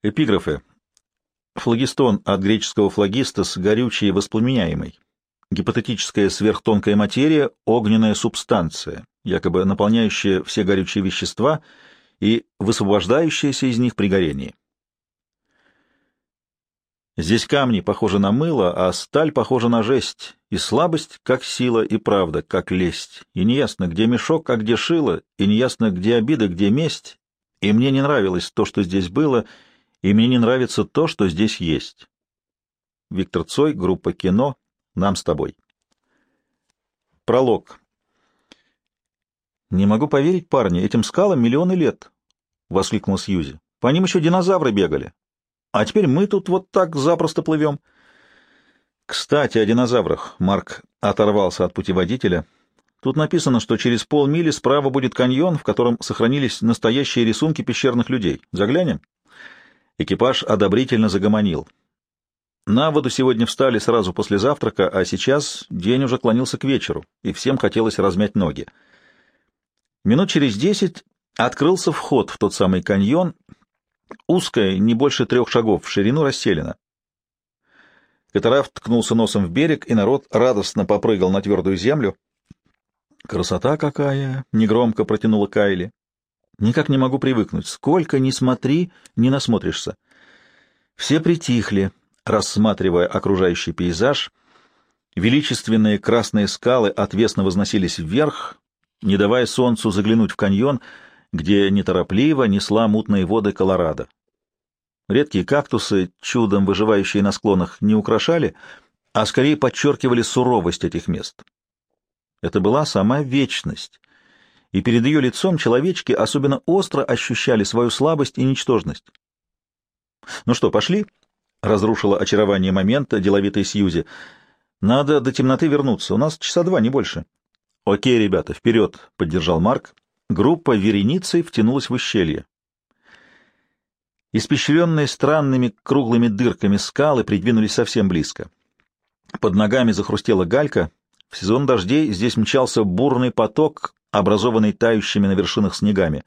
Эпиграфы. Флагистон от греческого флагистос — горючий и воспламеняемый. Гипотетическая сверхтонкая материя — огненная субстанция, якобы наполняющая все горючие вещества и высвобождающаяся из них при горении. Здесь камни похожи на мыло, а сталь похожа на жесть, и слабость, как сила, и правда, как лесть. И неясно, где мешок, а где шило, и неясно, где обида, где месть. И мне не нравилось то, что здесь было, и мне не нравится то, что здесь есть. Виктор Цой, группа «Кино», «Нам с тобой». Пролог. «Не могу поверить, парни, этим скалам миллионы лет!» — воскликнул Сьюзи. «По ним еще динозавры бегали. А теперь мы тут вот так запросто плывем». «Кстати, о динозаврах», — Марк оторвался от путеводителя. «Тут написано, что через полмили справа будет каньон, в котором сохранились настоящие рисунки пещерных людей. Заглянем?» Экипаж одобрительно загомонил. На воду сегодня встали сразу после завтрака, а сейчас день уже клонился к вечеру, и всем хотелось размять ноги. Минут через 10 открылся вход в тот самый каньон, узкая, не больше 3 шагов в ширину, расселена. Катараф ткнулся носом в берег, и народ радостно попрыгал на твердую землю. «Красота какая!» — негромко протянула Кайли. «Никак не могу привыкнуть. Сколько ни смотри, не насмотришься». Все притихли, рассматривая окружающий пейзаж. Величественные красные скалы отвесно возносились вверх, не давая солнцу заглянуть в каньон, где неторопливо несла мутные воды Колорадо. Редкие кактусы, чудом выживающие на склонах, не украшали, а скорее подчеркивали суровость этих мест. Это была сама вечность, и перед ее лицом человечки особенно остро ощущали свою слабость и ничтожность. «Ну что, пошли?» — разрушила очарование момента деловитая Сьюзи. «Надо до темноты вернуться, у нас часа 2, не больше». «Окей, ребята, вперед!» — поддержал Марк. Группа вереницей втянулась в ущелье. Испещренные странными круглыми дырками скалы придвинулись совсем близко. Под ногами захрустела галька. В сезон дождей здесь мчался бурный поток, образованный тающими на вершинах снегами.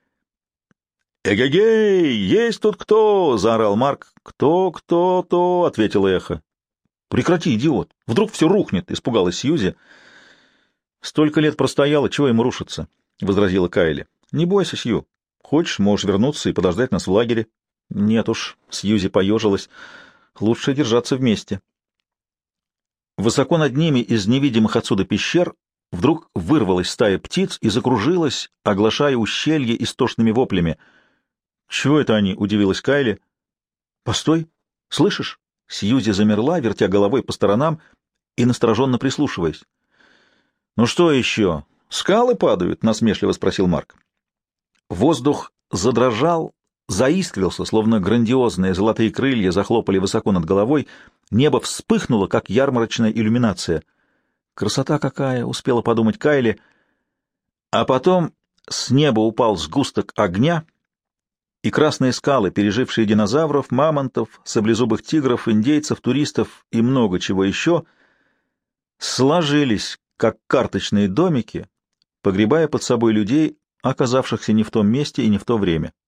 «Эгегей! Есть тут кто?» — заорал Марк. «Кто?» — ответило эхо. «Прекрати, идиот! Вдруг все рухнет!» — испугалась Сьюзи. «Столько лет простояло, чего ему рушится?» — возразила Кайли. «Не бойся, Сью. Хочешь, можешь вернуться и подождать нас в лагере». «Нет уж», — Сьюзи поежилась, — «лучше держаться вместе». Высоко над ними из невидимых отсюда пещер вдруг вырвалась стая птиц и закружилась, оглашая ущелье истошными воплями. «Чего это они?» — удивилась Кайли. «Постой! Слышишь?» Сьюзи замерла, вертя головой по сторонам и настороженно прислушиваясь. «Ну что еще? Скалы падают?» — насмешливо спросил Марк. Воздух задрожал, заискрился, словно грандиозные золотые крылья захлопали высоко над головой, небо вспыхнуло, как ярмарочная иллюминация. «Красота какая!» — успела подумать Кайли. А потом с неба упал сгусток огня, и красные скалы, пережившие динозавров, мамонтов, саблезубых тигров, индейцев, туристов и много чего еще, сложились, как карточные домики, погребая под собой людей, оказавшихся не в том месте и не в то время.